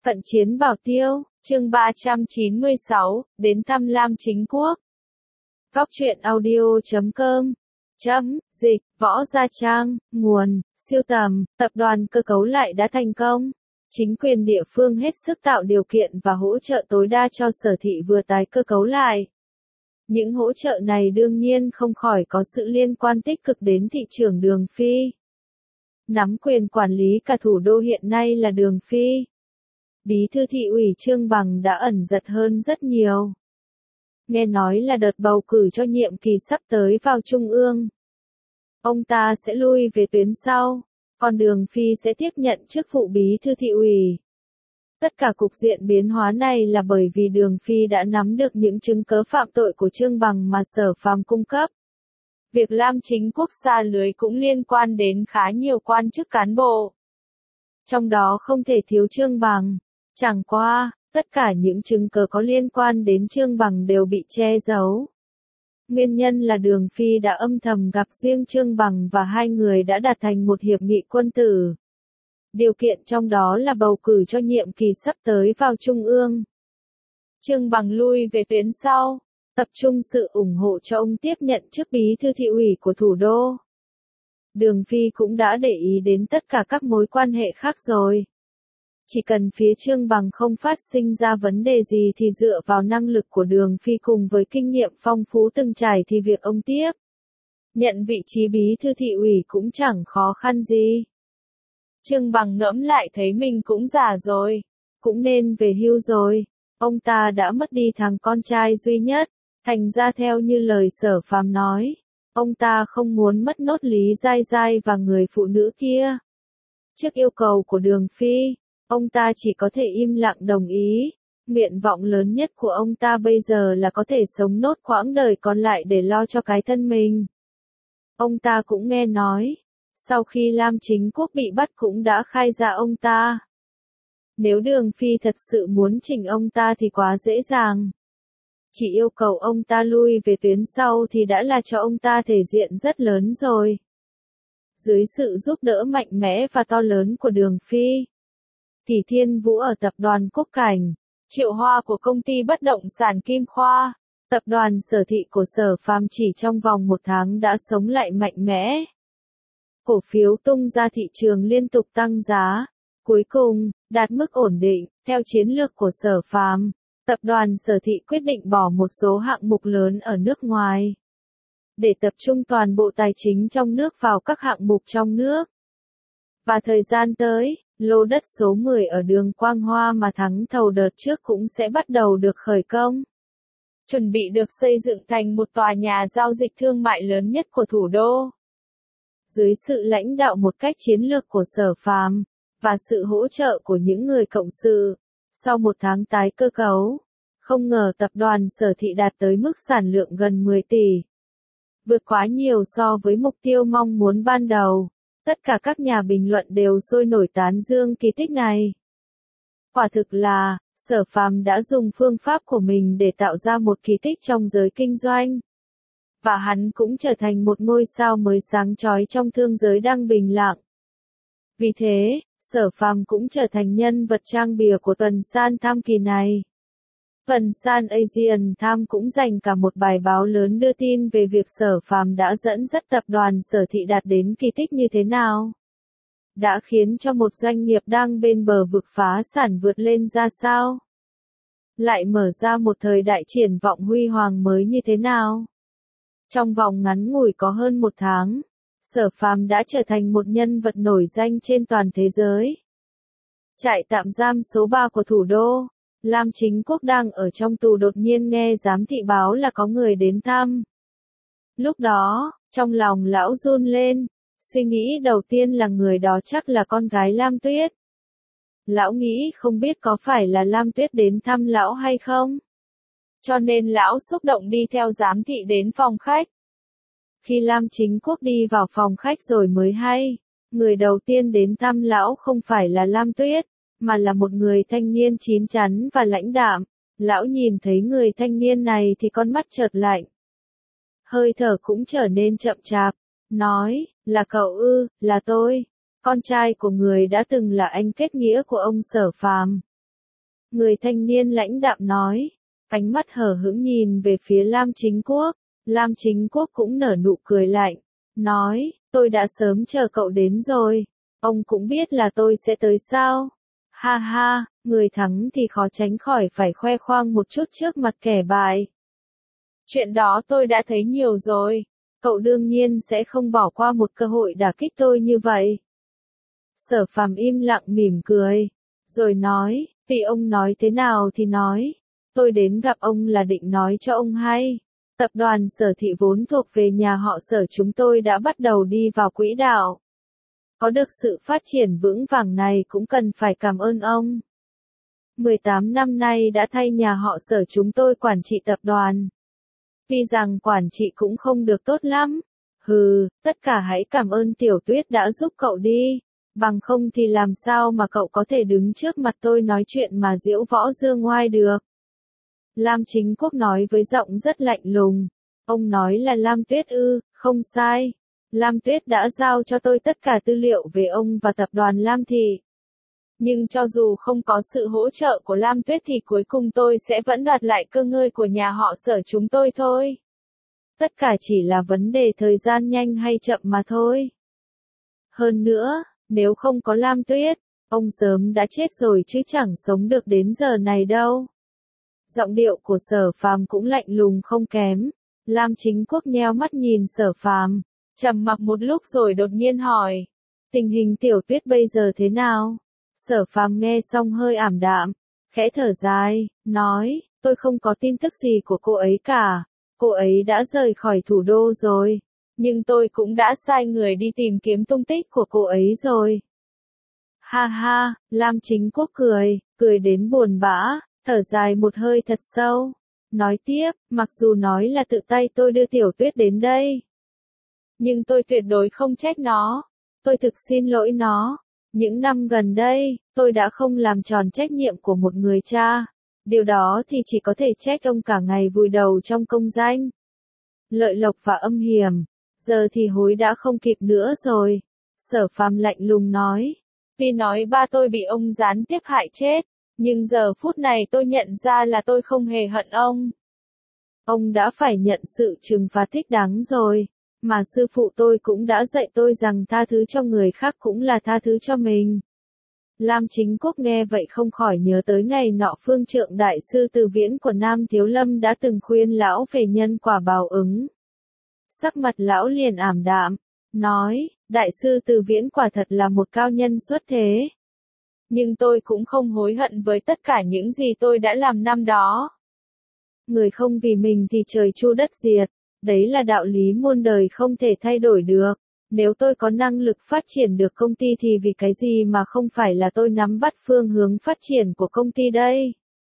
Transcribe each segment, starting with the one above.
Cận chiến Bảo Tiêu, chương 396, đến thăm Lam Chính Quốc. Góc truyện audio.com. Dịch, Võ Gia Trang, nguồn, siêu tầm, tập đoàn cơ cấu lại đã thành công. Chính quyền địa phương hết sức tạo điều kiện và hỗ trợ tối đa cho Sở Thị vừa tái cơ cấu lại. Những hỗ trợ này đương nhiên không khỏi có sự liên quan tích cực đến thị trưởng Đường Phi. Nắm quyền quản lý cả thủ đô hiện nay là Đường Phi. Bí thư thị ủy Trương Bằng đã ẩn giật hơn rất nhiều. Nghe nói là đợt bầu cử cho nhiệm kỳ sắp tới vào Trung ương. Ông ta sẽ lui về tuyến sau, còn Đường Phi sẽ tiếp nhận chức vụ bí thư thị ủy. Tất cả cục diện biến hóa này là bởi vì Đường Phi đã nắm được những chứng cớ phạm tội của Trương Bằng mà Sở Phàm cung cấp. Việc Lam Chính Quốc sa lưới cũng liên quan đến khá nhiều quan chức cán bộ. Trong đó không thể thiếu Trương Bằng. Chẳng qua, tất cả những chứng cớ có liên quan đến Trương Bằng đều bị che giấu. Nguyên nhân là Đường Phi đã âm thầm gặp riêng Trương Bằng và hai người đã đạt thành một hiệp nghị quân tử. Điều kiện trong đó là bầu cử cho nhiệm kỳ sắp tới vào Trung ương. Trương Bằng lui về tuyến sau, tập trung sự ủng hộ cho ông tiếp nhận chức bí thư thị ủy của thủ đô. Đường Phi cũng đã để ý đến tất cả các mối quan hệ khác rồi. Chỉ cần phía Trương Bằng không phát sinh ra vấn đề gì thì dựa vào năng lực của Đường Phi cùng với kinh nghiệm phong phú từng trải thì việc ông tiếp nhận vị trí bí thư thị ủy cũng chẳng khó khăn gì. Trương Bằng ngẫm lại thấy mình cũng già rồi, cũng nên về hưu rồi. Ông ta đã mất đi thằng con trai duy nhất, thành ra theo như lời Sở Phàm nói, ông ta không muốn mất nốt Lý Giai Giai và người phụ nữ kia. Trước yêu cầu của Đường Phi, ông ta chỉ có thể im lặng đồng ý. Nguyện vọng lớn nhất của ông ta bây giờ là có thể sống nốt quãng đời còn lại để lo cho cái thân mình. Ông ta cũng nghe nói, sau khi Lam Chính Quốc bị bắt cũng đã khai ra ông ta. Nếu Đường Phi thật sự muốn chỉnh ông ta thì quá dễ dàng. Chỉ yêu cầu ông ta lui về tuyến sau thì đã là cho ông ta thể diện rất lớn rồi. Dưới sự giúp đỡ mạnh mẽ và to lớn của Đường Phi, Tỷ Thiên Vũ ở tập đoàn Cúc Cảnh, Triệu Hoa của công ty bất động sản Kim Khoa, tập đoàn Sở Thị của Sở Phàm chỉ trong vòng một tháng đã sống lại mạnh mẽ. Cổ phiếu tung ra thị trường liên tục tăng giá, cuối cùng đạt mức ổn định. Theo chiến lược của Sở Phàm, tập đoàn Sở Thị quyết định bỏ một số hạng mục lớn ở nước ngoài để tập trung toàn bộ tài chính trong nước vào các hạng mục trong nước. Và thời gian tới, lô đất số 10 ở đường Quang Hoa mà thắng thầu đợt trước cũng sẽ bắt đầu được khởi công. Chuẩn bị được xây dựng thành một tòa nhà giao dịch thương mại lớn nhất của thủ đô. Dưới sự lãnh đạo một cách chiến lược của Sở Phàm và sự hỗ trợ của những người cộng sự, sau một tháng tái cơ cấu, không ngờ tập đoàn Sở Thị đạt tới mức sản lượng gần 10 tỷ. Vượt quá nhiều so với mục tiêu mong muốn ban đầu. Tất cả các nhà bình luận đều sôi nổi tán dương kỳ tích này. Quả thực là, Sở Phàm đã dùng phương pháp của mình để tạo ra một kỳ tích trong giới kinh doanh. Và hắn cũng trở thành một ngôi sao mới sáng chói trong thương giới đang bình lặng. Vì thế, Sở Phàm cũng trở thành nhân vật trang bìa của tuần san tham kỳ này. Tuần san Asian Tham cũng dành cả một bài báo lớn đưa tin về việc Sở Phàm đã dẫn dắt tập đoàn Sở Thị đạt đến kỳ tích như thế nào. Đã khiến cho một doanh nghiệp đang bên bờ vực phá sản vượt lên ra sao. Lại mở ra một thời đại triển vọng huy hoàng mới như thế nào. Trong vòng ngắn ngủi có hơn một tháng, Sở Phàm đã trở thành một nhân vật nổi danh trên toàn thế giới. Trại tạm giam số 3 của thủ đô, Lam Chính Quốc đang ở trong tù đột nhiên nghe giám thị báo là có người đến thăm. Lúc đó, trong lòng lão run lên, suy nghĩ đầu tiên là người đó chắc là con gái Lam Tuyết. Lão nghĩ không biết có phải là Lam Tuyết đến thăm lão hay không. Cho nên lão xúc động đi theo giám thị đến phòng khách. Khi Lam Chính Quốc đi vào phòng khách rồi mới hay, người đầu tiên đến thăm lão không phải là Lam Tuyết, mà là một người thanh niên chín chắn và lãnh đạm. Lão nhìn thấy người thanh niên này thì con mắt chợt lạnh. Hơi thở cũng trở nên chậm chạp, nói, là cậu ư, là tôi, con trai của người đã từng là anh kết nghĩa của ông Sở Phàm. Người thanh niên lãnh đạm nói, ánh mắt hờ hững nhìn về phía Lam Chính Quốc. Lam Chính Quốc cũng nở nụ cười lạnh, nói, tôi đã sớm chờ cậu đến rồi, ông cũng biết là tôi sẽ tới sao. Ha ha, người thắng thì khó tránh khỏi phải khoe khoang một chút trước mặt kẻ bại. Chuyện đó tôi đã thấy nhiều rồi, cậu đương nhiên sẽ không bỏ qua một cơ hội đả kích tôi như vậy. Sở Phàm im lặng mỉm cười, rồi nói, vì ông nói thế nào thì nói, tôi đến gặp ông là định nói cho ông hay. Tập đoàn Sở Thị vốn thuộc về nhà họ Sở chúng tôi đã bắt đầu đi vào quỹ đạo. Có được sự phát triển vững vàng này cũng cần phải cảm ơn ông. 18 năm nay đã thay nhà họ Sở chúng tôi quản trị tập đoàn. Tuy rằng quản trị cũng không được tốt lắm. Tất cả hãy cảm ơn Tiểu Tuyết đã giúp cậu đi. Bằng không thì làm sao mà cậu có thể đứng trước mặt tôi nói chuyện mà diễu võ dương oai được. Lam Chính Quốc nói với giọng rất lạnh lùng. Ông nói là Lam Tuyết ư, không sai. Lam Tuyết đã giao cho tôi tất cả tư liệu về ông và tập đoàn Lam Thị. Nhưng cho dù không có sự hỗ trợ của Lam Tuyết thì cuối cùng tôi sẽ vẫn đoạt lại cơ ngơi của nhà họ Sở chúng tôi thôi. Tất cả chỉ là vấn đề thời gian nhanh hay chậm mà thôi. Hơn nữa, nếu không có Lam Tuyết, ông sớm đã chết rồi chứ chẳng sống được đến giờ này đâu. Giọng điệu của Sở Phàm cũng lạnh lùng không kém. Lam Chính Quốc nheo mắt nhìn Sở Phàm, trầm mặc một lúc rồi đột nhiên hỏi, tình hình Tiểu Tuyết bây giờ thế nào? Sở Phàm nghe xong hơi ảm đạm, khẽ thở dài, nói, tôi không có tin tức gì của cô ấy cả, cô ấy đã rời khỏi thủ đô rồi, nhưng tôi cũng đã sai người đi tìm kiếm tung tích của cô ấy rồi. Ha ha, Lam Chính Quốc cười đến buồn bã, thở dài một hơi thật sâu, nói tiếp, mặc dù nói là tự tay tôi đưa Tiểu Tuyết đến đây, nhưng tôi tuyệt đối không trách nó, tôi thực xin lỗi nó. Những năm gần đây, tôi đã không làm tròn trách nhiệm của một người cha. Điều đó thì chỉ có thể trách ông cả ngày vùi đầu trong công danh, lợi lộc và âm hiểm. Giờ thì hối đã không kịp nữa rồi. Sở Phàm lạnh lùng nói. Tuy nói ba tôi bị ông gián tiếp hại chết, nhưng giờ phút này tôi nhận ra là tôi không hề hận ông. Ông đã phải nhận sự trừng phạt thích đáng rồi. Mà sư phụ tôi cũng đã dạy tôi rằng tha thứ cho người khác cũng là tha thứ cho mình. Lam Chính Quốc nghe vậy không khỏi nhớ tới ngày nọ Phương Trượng Đại sư Từ Viễn của Nam Thiếu Lâm đã từng khuyên lão về nhân quả báo ứng. Sắc mặt lão liền ảm đạm, nói, Đại sư Từ Viễn quả thật là một cao nhân xuất thế. Nhưng tôi cũng không hối hận với tất cả những gì tôi đã làm năm đó. Người không vì mình thì trời chu đất diệt. Đấy là đạo lý muôn đời không thể thay đổi được. Nếu tôi có năng lực phát triển được công ty thì vì cái gì mà không phải là tôi nắm bắt phương hướng phát triển của công ty đây?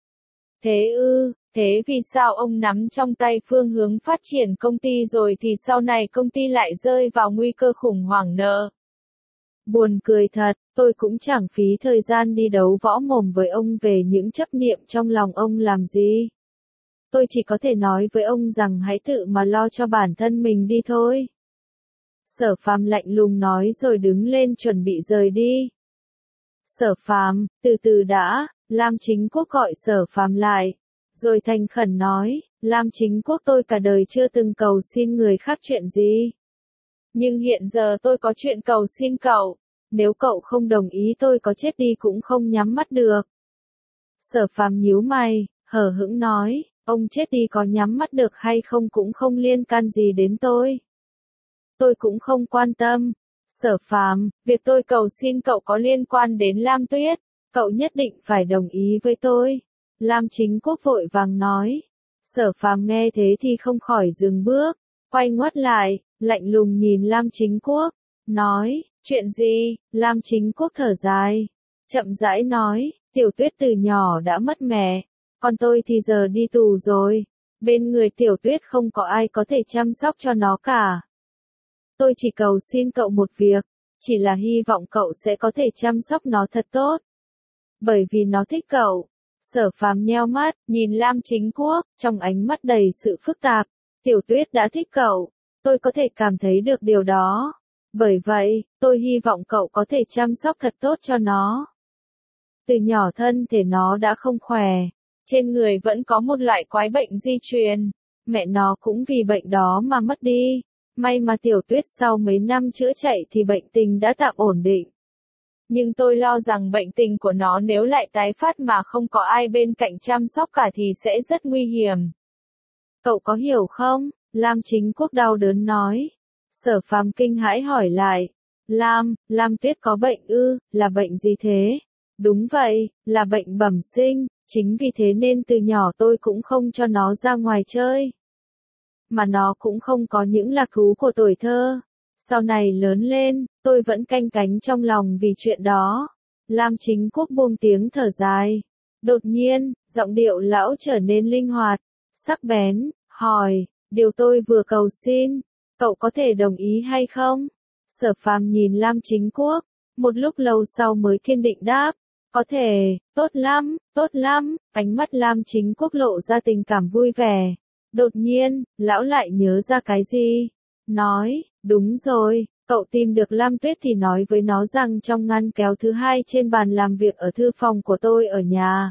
Thế vì sao ông nắm trong tay phương hướng phát triển công ty rồi thì sau này công ty lại rơi vào nguy cơ khủng hoảng nợ? Buồn cười thật, tôi cũng chẳng phí thời gian đi đấu võ mồm với ông về những chấp niệm trong lòng ông làm gì. Tôi chỉ có thể nói với ông rằng hãy tự mà lo cho bản thân mình đi thôi. Sở Phàm lạnh lùng nói rồi đứng lên chuẩn bị rời đi. Sở Phàm, từ từ đã, Lam Chính Quốc gọi Sở Phàm lại, rồi thành khẩn nói, Lam Chính Quốc tôi cả đời chưa từng cầu xin người khác chuyện gì. Nhưng hiện giờ tôi có chuyện cầu xin cậu, nếu cậu không đồng ý tôi có chết đi cũng không nhắm mắt được. Sở Phàm nhíu mày, hờ hững nói. Ông chết đi có nhắm mắt được hay không cũng không liên can gì đến tôi. Tôi cũng không quan tâm. Sở Phàm, việc tôi cầu xin cậu có liên quan đến Lam Tuyết, cậu nhất định phải đồng ý với tôi. Lam Chính Quốc vội vàng nói. Sở Phàm nghe thế thì không khỏi dừng bước, quay ngoắt lại, lạnh lùng nhìn Lam Chính Quốc, nói, chuyện gì? Lam Chính Quốc thở dài, chậm rãi nói, Tiểu Tuyết từ nhỏ đã mất mẹ. Còn tôi thì giờ đi tù rồi, bên người Tiểu Tuyết không có ai có thể chăm sóc cho nó cả. Tôi chỉ cầu xin cậu một việc, chỉ là hy vọng cậu sẽ có thể chăm sóc nó thật tốt. Bởi vì nó thích cậu. Sở Phàm nheo mắt, nhìn Lam Chính Quốc, trong ánh mắt đầy sự phức tạp. Tiểu Tuyết đã thích cậu, tôi có thể cảm thấy được điều đó. Bởi vậy, tôi hy vọng cậu có thể chăm sóc thật tốt cho nó. Từ nhỏ thân thể nó đã không khỏe, trên người vẫn có một loại quái bệnh di truyền, mẹ nó cũng vì bệnh đó mà mất đi. May mà Tiểu Tuyết sau mấy năm chữa chạy thì bệnh tình đã tạm ổn định. Nhưng tôi lo rằng bệnh tình của nó nếu lại tái phát mà không có ai bên cạnh chăm sóc cả thì sẽ rất nguy hiểm. Cậu có hiểu không? Lam Chính Quốc đau đớn nói. Sở Phàm kinh hãi hỏi lại. Lam Tuyết có bệnh ư, là bệnh gì thế? Đúng vậy, là bệnh bẩm sinh, chính vì thế nên từ nhỏ tôi cũng không cho nó ra ngoài chơi. Mà nó cũng không có những lạc thú của tuổi thơ. Sau này lớn lên, tôi vẫn canh cánh trong lòng vì chuyện đó. Lam Chính Quốc buông tiếng thở dài. Đột nhiên, giọng điệu lão trở nên linh hoạt, sắc bén, hỏi, điều tôi vừa cầu xin, cậu có thể đồng ý hay không? Sở Phàm nhìn Lam Chính Quốc, một lúc lâu sau mới kiên định đáp, có thể, tốt lắm, ánh mắt Lam Chính Quốc lộ ra tình cảm vui vẻ. Đột nhiên, lão lại nhớ ra cái gì? Nói, đúng rồi, cậu tìm được Lam Tuyết thì nói với nó rằng trong ngăn kéo thứ hai trên bàn làm việc ở thư phòng của tôi ở nhà.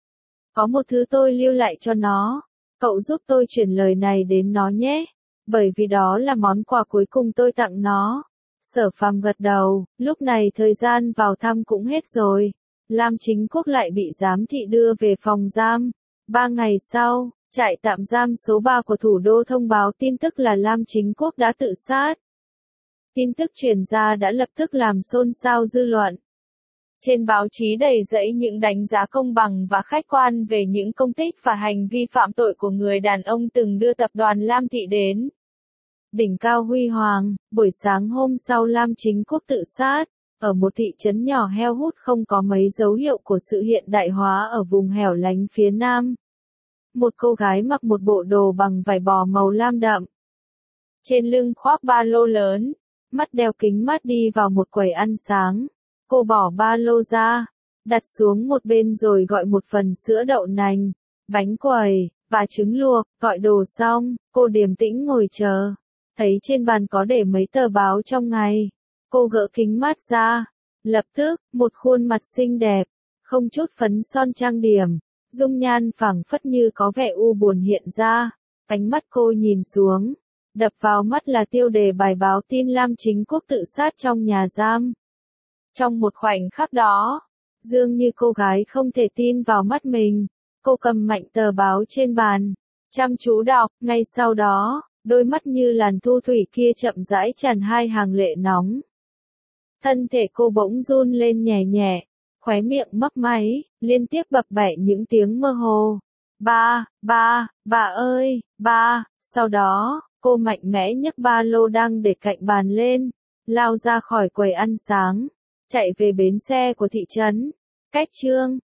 Có một thứ tôi lưu lại cho nó, cậu giúp tôi chuyển lời này đến nó nhé, bởi vì đó là món quà cuối cùng tôi tặng nó. Sở Phàm gật đầu, lúc này thời gian vào thăm cũng hết rồi. Lam Chính Quốc lại bị giám thị đưa về phòng giam. 3 ngày sau, trại tạm giam số 3 của thủ đô thông báo tin tức là Lam Chính Quốc đã tự sát. Tin tức truyền ra đã lập tức làm xôn xao dư luận. Trên báo chí đầy dẫy những đánh giá công bằng và khách quan về những công tích và hành vi phạm tội của người đàn ông từng đưa tập đoàn Lam Thị đến đỉnh cao huy hoàng. Buổi sáng hôm sau Lam Chính Quốc tự sát, ở một thị trấn nhỏ heo hút không có mấy dấu hiệu của sự hiện đại hóa ở vùng hẻo lánh phía nam. Một cô gái mặc một bộ đồ bằng vải bò màu lam đậm. Trên lưng khoác ba lô lớn, mắt đeo kính mát đi vào một quầy ăn sáng. Cô bỏ ba lô ra, đặt xuống một bên rồi gọi một phần sữa đậu nành, bánh quẩy, và trứng luộc. Gọi đồ xong, cô điềm tĩnh ngồi chờ. Thấy trên bàn có để mấy tờ báo trong ngày. Cô gỡ kính mát ra. Lập tức, một khuôn mặt xinh đẹp, không chút phấn son trang điểm. Dung nhan phảng phất như có vẻ u buồn hiện ra. Ánh mắt cô nhìn xuống. Đập vào mắt là tiêu đề bài báo tin Lam Chính Quốc tự sát trong nhà giam. Trong một khoảnh khắc đó, dường như cô gái không thể tin vào mắt mình. Cô cầm mạnh tờ báo trên bàn, chăm chú đọc. Ngay sau đó, đôi mắt như làn thu thủy kia chậm rãi tràn hai hàng lệ nóng. Thân thể cô bỗng run lên nhẹ nhẹ, khóe miệng mấp máy, liên tiếp bập bẹ những tiếng mơ hồ. Ba ơi, ba. Sau đó, cô mạnh mẽ nhấc ba lô đang để cạnh bàn lên, lao ra khỏi quầy ăn sáng, chạy về bến xe của thị trấn. Cách chương